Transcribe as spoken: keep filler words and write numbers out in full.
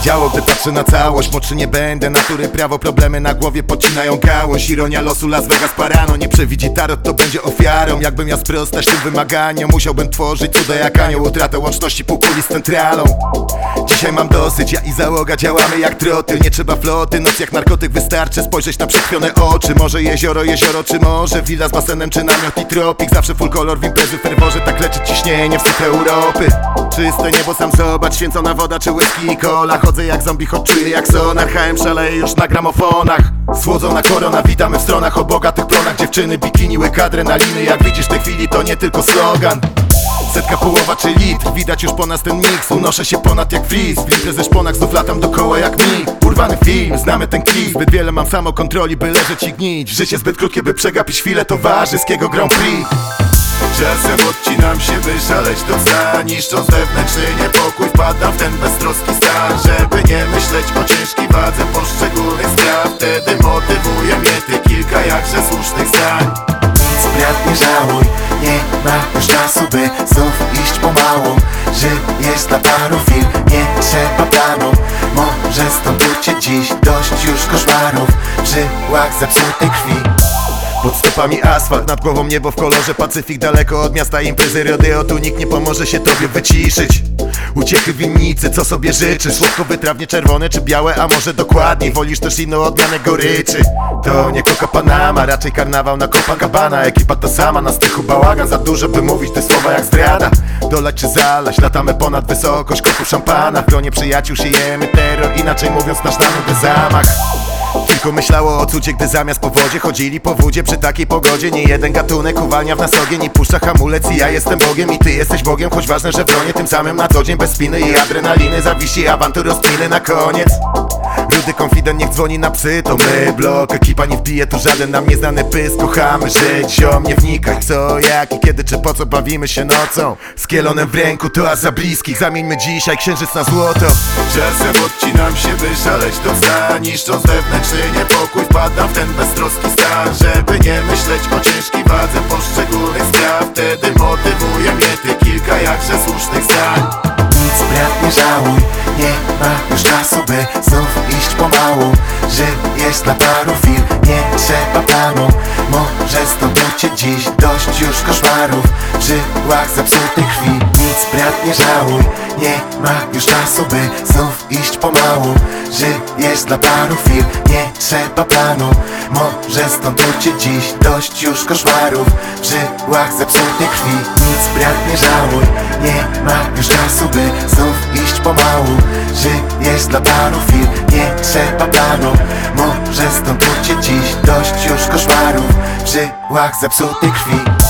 działo, gdy patrzę na całość. Młodszy nie będę, natury prawo, problemy na głowie podcinają gałąź. Ironia losu, Las Vegas parano, nie przewidzi tarot, to będzie ofiarą. Jakbym miał sprostać tym wymaganiom, musiałbym tworzyć cuda jak anioł. Utratę łączności półkuli z centralą. Dzisiaj mam dosyć, ja i załoga działamy jak trotyl. Nie trzeba floty, noc jak narkotyk, wystarczy spojrzeć na przekrwione oczy. Może jezioro, jezioro czy morze, willa z basenem czy namiot i tropik. Zawsze full kolor w imprezy w ferworze, tak leczy ciśnienie w syf Europy. Czyste niebo, sam zobacz, święcona woda czy whisky i cola. Chodzę jak zombie, choć czuję jak sonar. H M szaleje już na gramofonach. Słodzona korona, witamy w stronach o bogatych plonach. Dziewczyny, bikini, łyk adrenaliny. Jak widzisz w tej chwili to nie tylko slogan. Setka, połowa czy litr, widać już po nas ten miks. Unoszę się ponad jak freeze, w litrze ze szponach znów latam dookoła jak mi. Urwany film, znamy ten kij. Zbyt wiele mam samokontroli, by leżeć i gnić. Życie zbyt krótkie, by przegapić chwilę towarzyskiego Grand Prix. Czasem odcinam się, by szaleć do dna. Niszcząc wewnętrzny niepokój, wpadam w ten beztroski stan. Żeby nie myśleć o ciężkiej wadze poszczególnych spraw. Wtedy motywuje mnie ty kilka jakże słusznych zdań. Nic brat nie żałuj, nie ma już czasu, by znów iść pomału. Żyjesz dla paru chwil, nie trzeba planu. Może stąd uciec dziś, dość już koszmarów w żyłach zepsutej krwi. Pod stopami asfalt, nad głową niebo w kolorze Pacyfik. Daleko od miasta imprezy rodeo, tu nikt nie pomoże się tobie wyciszyć. Uciechy winnicy, co sobie życzysz? Słodko wytrawnie czerwone czy białe, a może dokładniej wolisz też inną odmianę goryczy. To nie Coca Panama, raczej karnawał na Copacabana. Ekipa ta sama, na stychu bałagan, za dużo by mówić te słowa jak zdrada. Dolać czy zalać, latamy ponad wysokość korków szampana. W gronie przyjaciół siejemy terror, inaczej mówiąc nasz na nudy zamach. Kilku myślało o cudzie, gdy zamiast po wodzie chodzili po wódzie. Przy takiej pogodzie nie jeden gatunek uwalnia w nas ogień i puszcza hamulec. I ja jestem Bogiem i ty jesteś Bogiem, choć ważne, że bronię tym samym na co dzień. Bez spiny i adrenaliny, zawiści awantur, rozkminy na koniec. Rudy konfident niech dzwoni na psy, to my blok. Ekipa nie wbije tu żaden nam nieznany pysk. Kochamy żyć, ziom, nie wnikaj co, jak i kiedy czy po co bawimy się nocą. Z kielonem w ręku to a za bliskich, zamieńmy dzisiaj księżyc na złoto. Czasem odcinam się, by szaleć do dna. Niszcząc wewnętrzny niepokój, wpadam w ten beztroski stan. Żeby nie myśleć o ciężkiej wadze poszczególnych spraw. Wtedy motywuje mnie ty kilka jakże słusznych zdań. Nic brat nie żałuj, nie ma już czasu, by znów iść pomału. Żyjesz dla paru chwil, nie trzeba planu. Może stąd uciec dziś, dość już koszmarów w żyłach zepsutej krwi. Nic brat nie żałuj, nie ma już czasu, by znów iść pomału. Żyjesz dla paru chwil, nie trzeba planu. Może stąd uciec dziś, dość już koszmarów w żyłach zepsutej krwi. Nic brat nie żałuj, nie ma już czasu, by znów iść pomału. Żyjesz dla paru chwil, nie trzeba planu. Może stąd uciec dziś, dość już koszmarów w żyłach zepsutej krwi.